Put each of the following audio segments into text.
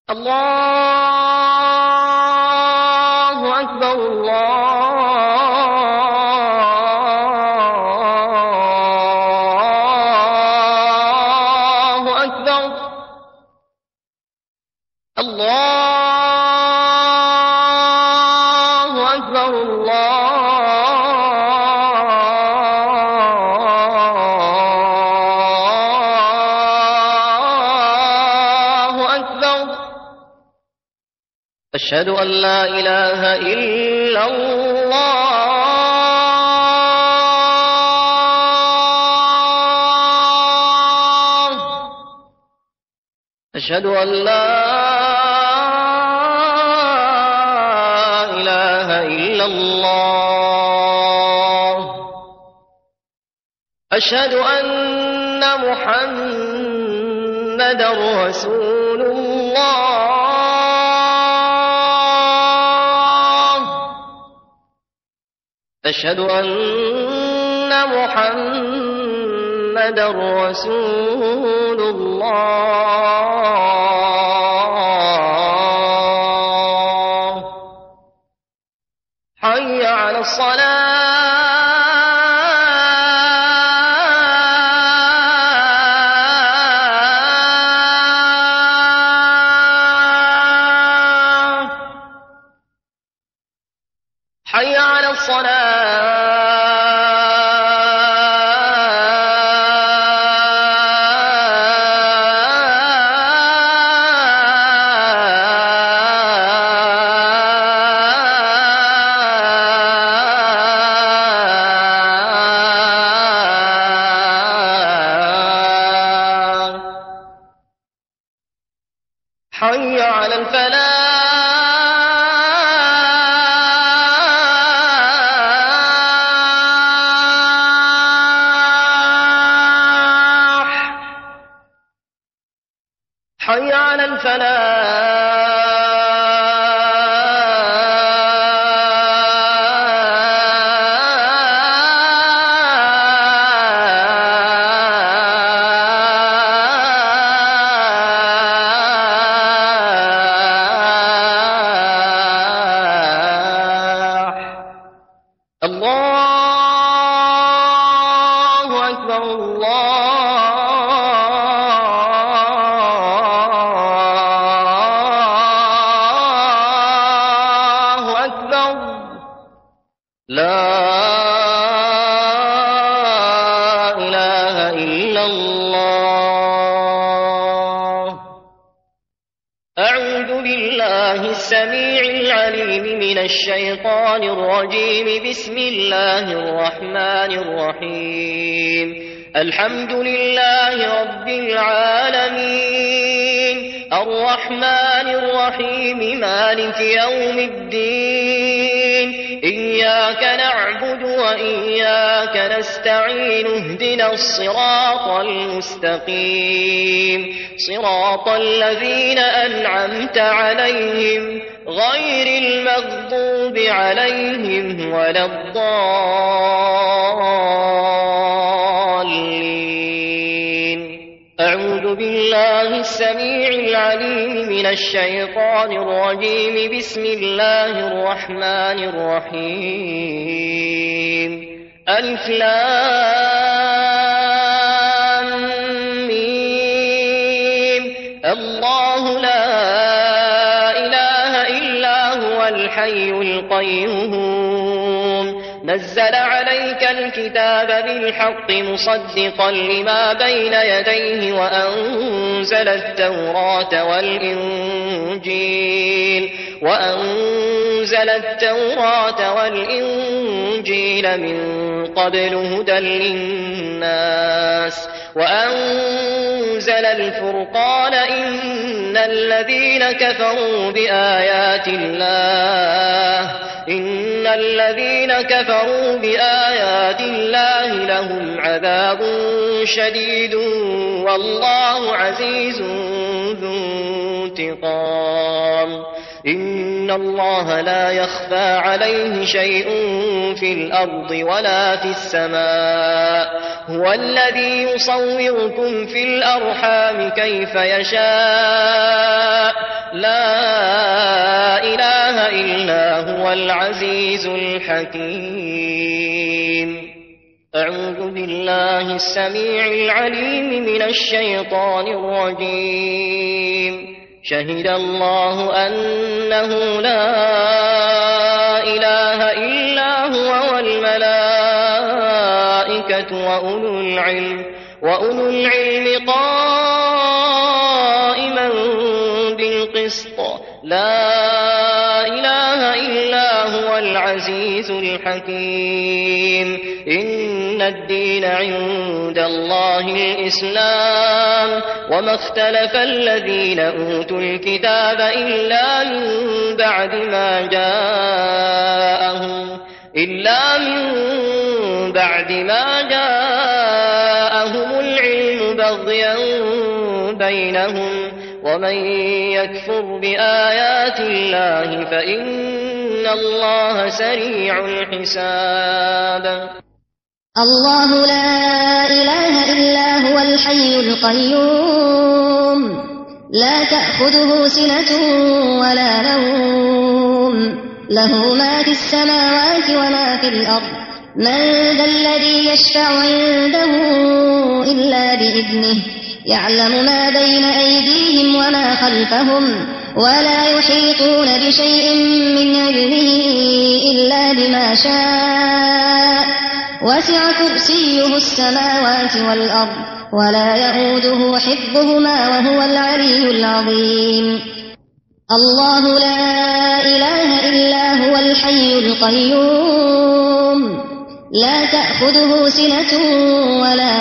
الله أكبر. الله أكبر. الله أكبر. الله أكبر. أشهد أن لا إله إلا الله. أشهد أن لا إله إلا الله. أشهد أن محمدا رسول الله. أشهد أن محمدا رسول الله. حي على الصلاة. حي على الصلاة. حي على الفلاح. حي على الفلاح. الله أكبر. الله أكبر. لا إله إلا الله. أعوذ بالله السميع العليم من الشيطان الرجيم. بسم الله الرحمن الرحيم. الحمد لله رب العالمين. الرحمن الرحيم. مالك يوم الدين. إياك نعبد وإياك نستعين. اهدنا الصراط المستقيم. صراط الذين أنعمت عليهم غير المغضوب عليهم ولا الضالين. أعوذ بالله السميع العليم من الشيطان الرجيم. بسم الله الرحمن الرحيم. ألف لام ميم. الله لا إله إلا هو الحي القيوم. نزل عليك الكتاب بالحق مصدقا لما بين يديه وأنزل التوراة والإنجيل من قبل هدى للناس وأنزل الفرقان. إن الذين كفروا بآيات الله لهم عذاب شديد والله عزيز ذو انتقام. إن الله لا يخفى عليه شيء في الأرض ولا في السماء. هو الذي يصوركم في الأرحام كيف يشاء لا إله إلا هو العزيز الحكيم. أعوذ بالله السميع العليم من الشيطان الرجيم. شهد الله أنه لا إله إلا هو والملائكة وأولو العلم قائما بالقسط. لا إله إلا هو العزيز الحكيم. إن الدين عند الله الإسلام وما اختلف الذين أوتوا الكتاب إلا من بعد ما جاءهم العلم بغيا بينهم. ومن يكفر بآيات الله فإن الله سريع الحساب. الله لا إله إلا هو الحي القيوم لا تأخذه سنة ولا نوم له ما في السماوات وما في الأرض. من ذا الذي يشفع عنده إلا بإذنه يعلم ما بين أيديهم وما خلفهم ولا يحيطون بشيء من علمه إلا بما شاء. وسع كرسيه السماوات والأرض ولا يئوده حفظهما وهو العلي العظيم. الله لا إله إلا هو الحي القيوم لا تأخذه سنة ولا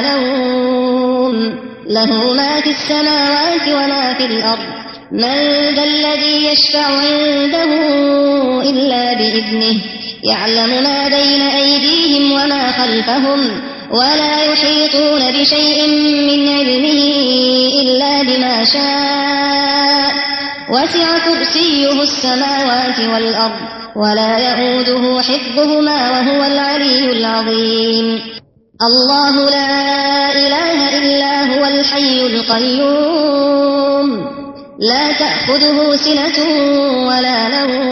نوم له ما في السماوات وما في الأرض. من ذا الذي يشفع عنده إلا بإذنه يعلم ما بين أيديهم وما خلفهم ولا يحيطون بشيء من علمه إلا بما شاء. وسع كرسيه السماوات والأرض ولا يئوده حفظهما وهو العلي العظيم. الله لا إله إلا هو الحي القيوم لا تأخذه سنة ولا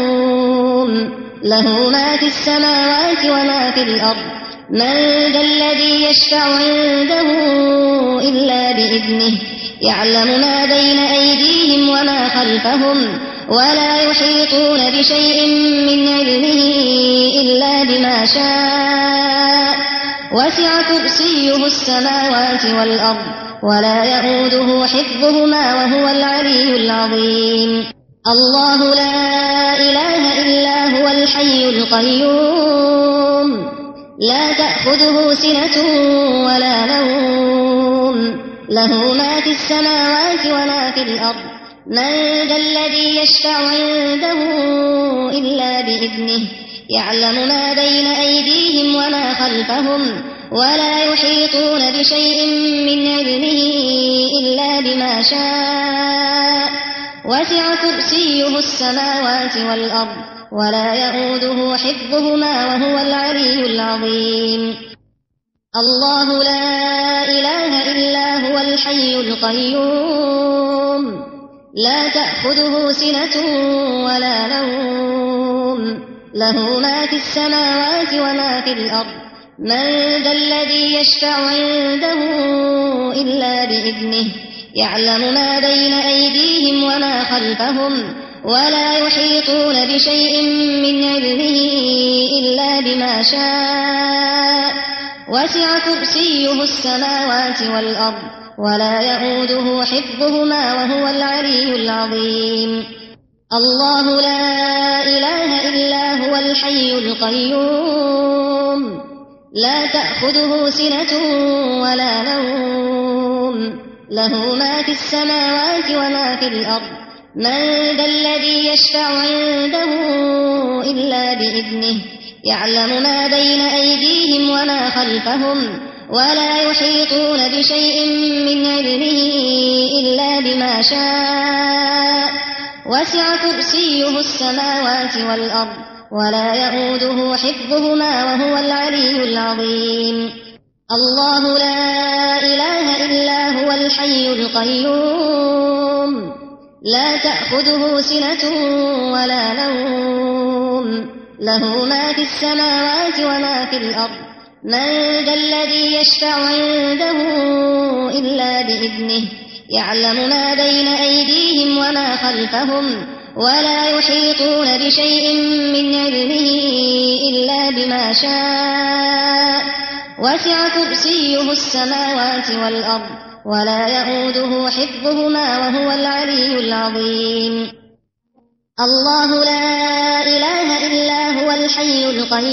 نوم له ما في السماوات وما في الأرض. من ذا الذي يشفع عنده إلا بإذنه يعلم ما بين أيديهم وما خلفهم ولا يحيطون بشيء من علمه إلا بما شاء. وسع كرسيه السماوات والأرض ولا يئوده حفظهما وهو العلي العظيم. الله لا إله إلا هو الحي القيوم لا تأخذه سنة ولا نوم له ما في السماوات وما في الأرض. من ذا الذي يشفع عنده إلا بإذنه يعلم ما بين أيديهم وما خلفهم ولا يحيطون بشيء من علمه إلا بما شاء. وسع كرسيه السماوات والأرض ولا يئوده حفظهما وهو العلي العظيم. الله لا إله إلا هو الحي القيوم لا تأخذه سنة ولا نوم له ما في السماوات وما في الأرض. من ذا الذي يشفع عنده إلا بإذنه يعلم ما بين أيديهم وما خلفهم ولا يحيطون بشيء من علمه إلا بما شاء. وسع كرسيه السماوات والأرض ولا يئوده حفظهما وهو العلي العظيم. الله لا إله إلا هو الحي القيوم لا تأخذه سنة ولا نوم له ما في السماوات وما في الأرض. من ذا الذي يشفع عنده إلا بإذنه يعلم ما بين أيديهم وما خلفهم ولا يحيطون بشيء من علمه إلا بما شاء. وسع كرسيه السماوات والأرض ولا يئوده حفظهما وهو العلي العظيم. الله لا إله إلا هو الحي القيوم لا تأخذه سنة ولا نوم له ما في السماوات وما في الأرض من ذا الذي يشفع عنده إلا بإذنه يعلم ما بين أيديهم وما خلفهم ولا يحيطون بشيء من علمه إلا بما شاء وسع كرسيه السماوات والأرض ولا يؤوده حفظهما وهو العلي العظيم الله لا إله إلا هو الحي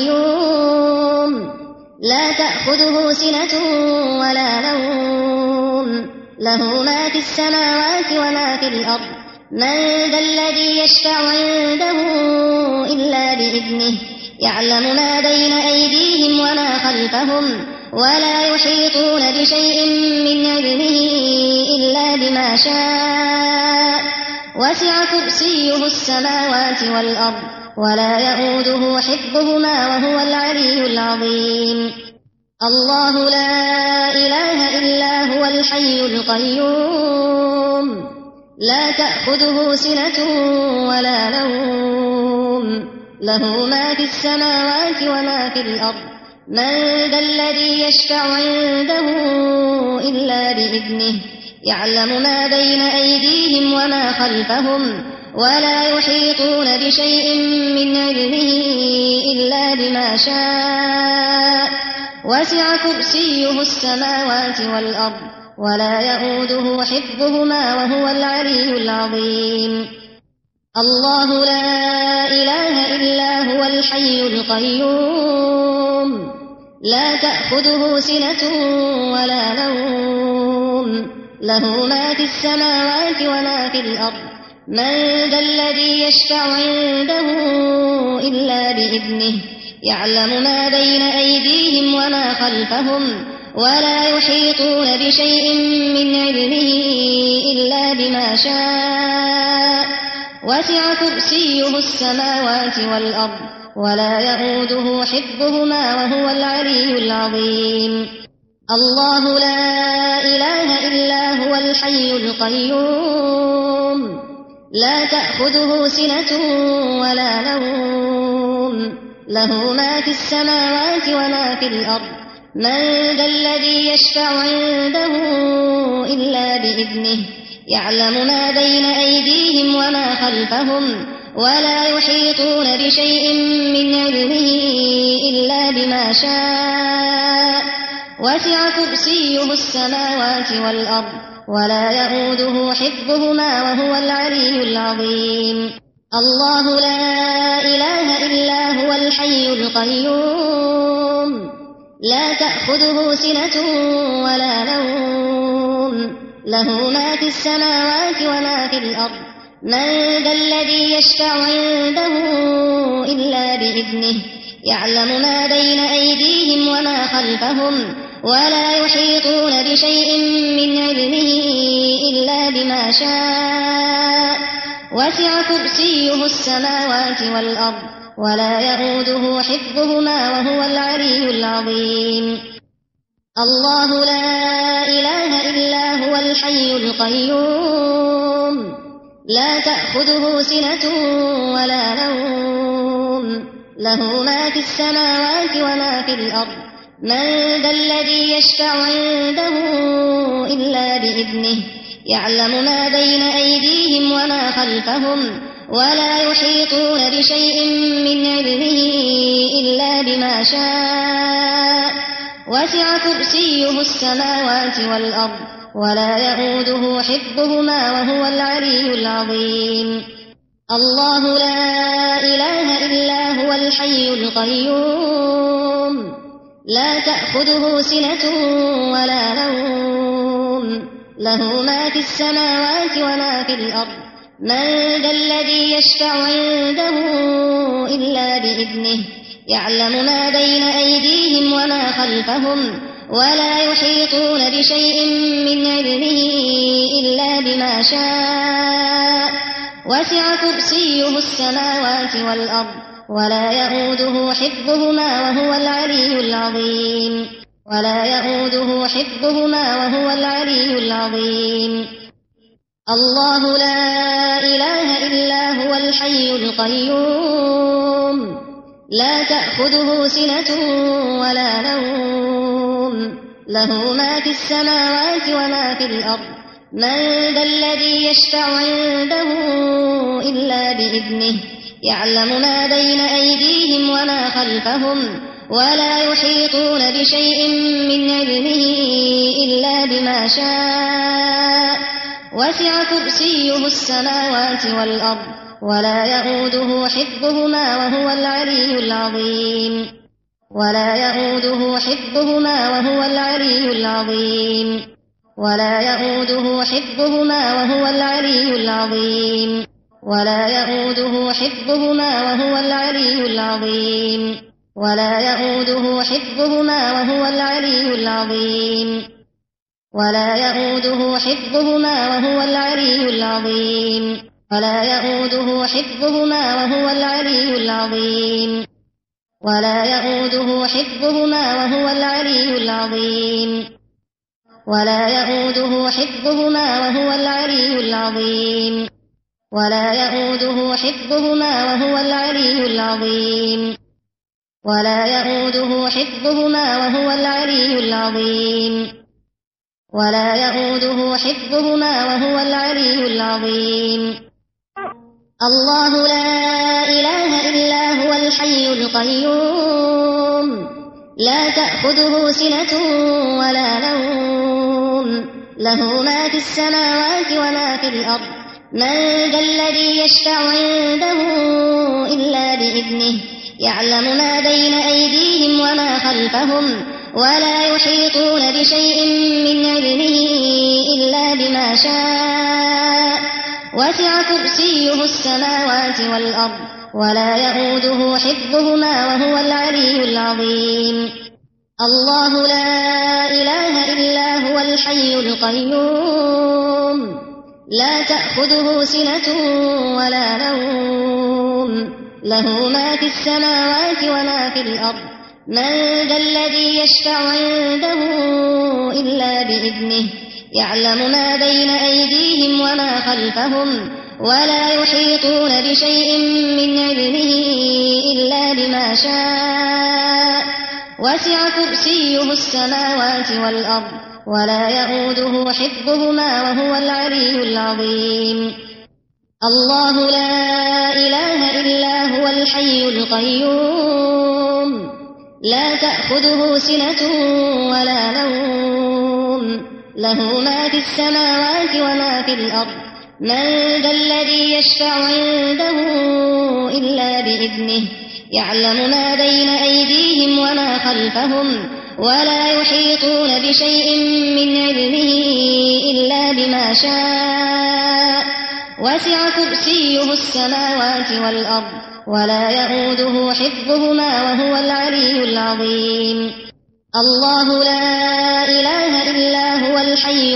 القيوم لا تأخذه سنة ولا نوم له ما في السماوات وما في الأرض من ذا الذي يشفع عنده إلا بإذنه يعلم ما بين أيديهم وما خلفهم ولا يحيطون بشيء من علمه إلا بما شاء وسع كرسيه السماوات والأرض ولا يؤوده حفظهما وهو العلي العظيم الله لا إله إلا هو الحي القيوم لا تأخذه سنة ولا نوم له ما في السماوات وما في الأرض من ذا الذي يشفع عنده إلا بإذنه يعلم ما بين أيديهم وما خلفهم ولا يحيطون بشيء من علمه إلا بما شاء وسع كرسيه السماوات والأرض ولا يؤوده حفظهما وهو العلي العظيم الله لا إله إلا هو الحي القيوم لا تأخذه سنة ولا نوم له ما في السماوات وما في الأرض من ذا الذي يشفع عنده إلا بإذنه يعلم ما بين أيديهم وما خلفهم ولا يحيطون بشيء من علمه إلا بما شاء وسع كرسيه السماوات والأرض ولا يؤوده حفظهما وهو العلي العظيم الله لا إله إلا هو الحي القيوم لا تأخذه سنة ولا نوم له ما في السماوات وما في الأرض من ذا الذي يشفع عنده إلا بإذنه يعلم ما بين أيديهم وما خلفهم ولا يحيطون بشيء من علمه إلا بما شاء وسع كرسيه السماوات والأرض ولا يؤوده حفظهما وهو العلي العظيم الله لا إله إلا هو الحي القيوم لا تأخذه سنة ولا نوم له ما في السماوات وما في الأرض من ذا الذي يشفع عنده إلا بإذنه يعلم ما بين أيديهم وما خلفهم ولا يحيطون بشيء من علمه إلا بما شاء وسع كرسيه السماوات والأرض ولا يؤوده حفظهما وهو العلي العظيم الله لا إله إلا هو الحي القيوم لا تأخذه سنة ولا نوم له ما في السماوات وما في الأرض من ذا الذي يشفع عنده إلا بإذنه يعلم ما بين أيديهم وما خلفهم ولا يحيطون بشيء من علمه إلا بما شاء وسع كرسيه السماوات والأرض ولا يؤوده حفظهما وهو العلي العظيم الله لا إله إلا هو الحي القيوم لا تأخذه سنة ولا نوم له ما في السماوات وما في الأرض من ذا الذي يشفع عنده إلا بإذنه يعلم ما بين أيديهم وما خلفهم ولا يحيطون بشيء من علمه إلا بما شاء وسع كرسيه السماوات والأرض ولا يؤوده حفظهما وهو العلي العظيم ولا يؤوده حفظهما وهو العلي العظيم الله لا إله إلا هو الحي القيوم لا تأخذه سنة ولا نوم له ما في السماوات وما في الأرض من ذا الذي يشفع عنده إلا بإذنه يعلم ما بين أيديهم وما خلفهم ولا يحيطون بشيء من علمه إلا بما شاء وسع كرسيه السماوات والأرض ولا يؤوده حفظهما وهو العلي العظيم ولا يؤوده حفظهما وهو العلي العظيم ولا يؤوده حفظهما وهو العلي العظيم ولا يؤوده حفظهما وهو العلي العظيم ولا يؤوده حفظهما وهو العلي العظيم ولا يؤوده حفظهما وهو العلي العظيم ولا يؤوده حفظهما وهو العلي العظيم ولا يؤوده حفظهما وهو العلي العظيم ولا يؤوده حفظهما وهو العلي العظيم ولا يؤوده حفظهما وهو العلي العظيم ولا يؤوده حفظهما وهو العلي العظيم ولا يؤوده حفظهما وهو العلي العظيم الله لا إله إلا هو الحي القيوم لا تأخذه سنة ولا نوم له ما في السماوات وما في الأرض من ذا الذي يشفع عنده إلا بإذنه يعلم ما بين أيديهم وما خلفهم ولا يحيطون بشيء من علمه إلا بما شاء وسع كرسيه السماوات والأرض ولا يؤوده حفظهما وهو العلي العظيم الله لا إله إلا هو الحي القيوم لا تأخذه سنة ولا نوم له ما في السماوات وما في الأرض من ذا الذي يشفع عنده إلا بإذنه يعلم ما بين أيديهم وما خلفهم ولا يحيطون بشيء من علمه إلا بما شاء وسع كرسيه السماوات والأرض ولا يؤوده حفظهما وهو العلي العظيم الله لا إله إلا هو الحي القيوم لا تأخذه سنة ولا نوم له ما في السماوات وما في الأرض من ذا الذي يشفع عنده إلا بإذنه يعلم ما بين أيديهم وما خلفهم ولا يحيطون بشيء من علمه إلا بما شاء وسع كرسيه السماوات والأرض ولا يؤوده حفظهما وهو العلي العظيم الله لا إله إلا هو الحي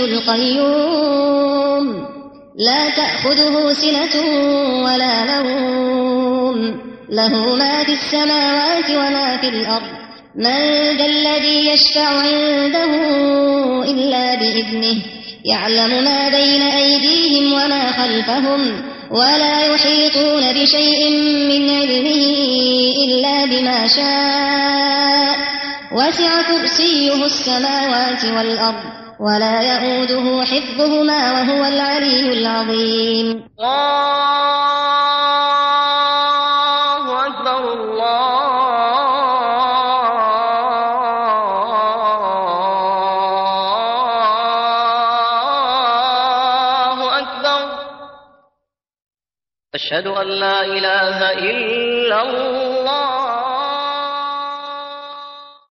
القيوم لا تأخذه سنة ولا نوم له ما في السماوات وما في الأرض من ذا الذي يشفع عنده إلا بإذنه يعلم ما بين أيديهم وما خلفهم ولا يحيطون بشيء من علمه إلا بما شاء وسع كرسيه السماوات والأرض ولا يؤوده حفظهما وهو العلي العظيم الله أكبر الله أكبر أشهد أن لا إله إلا الله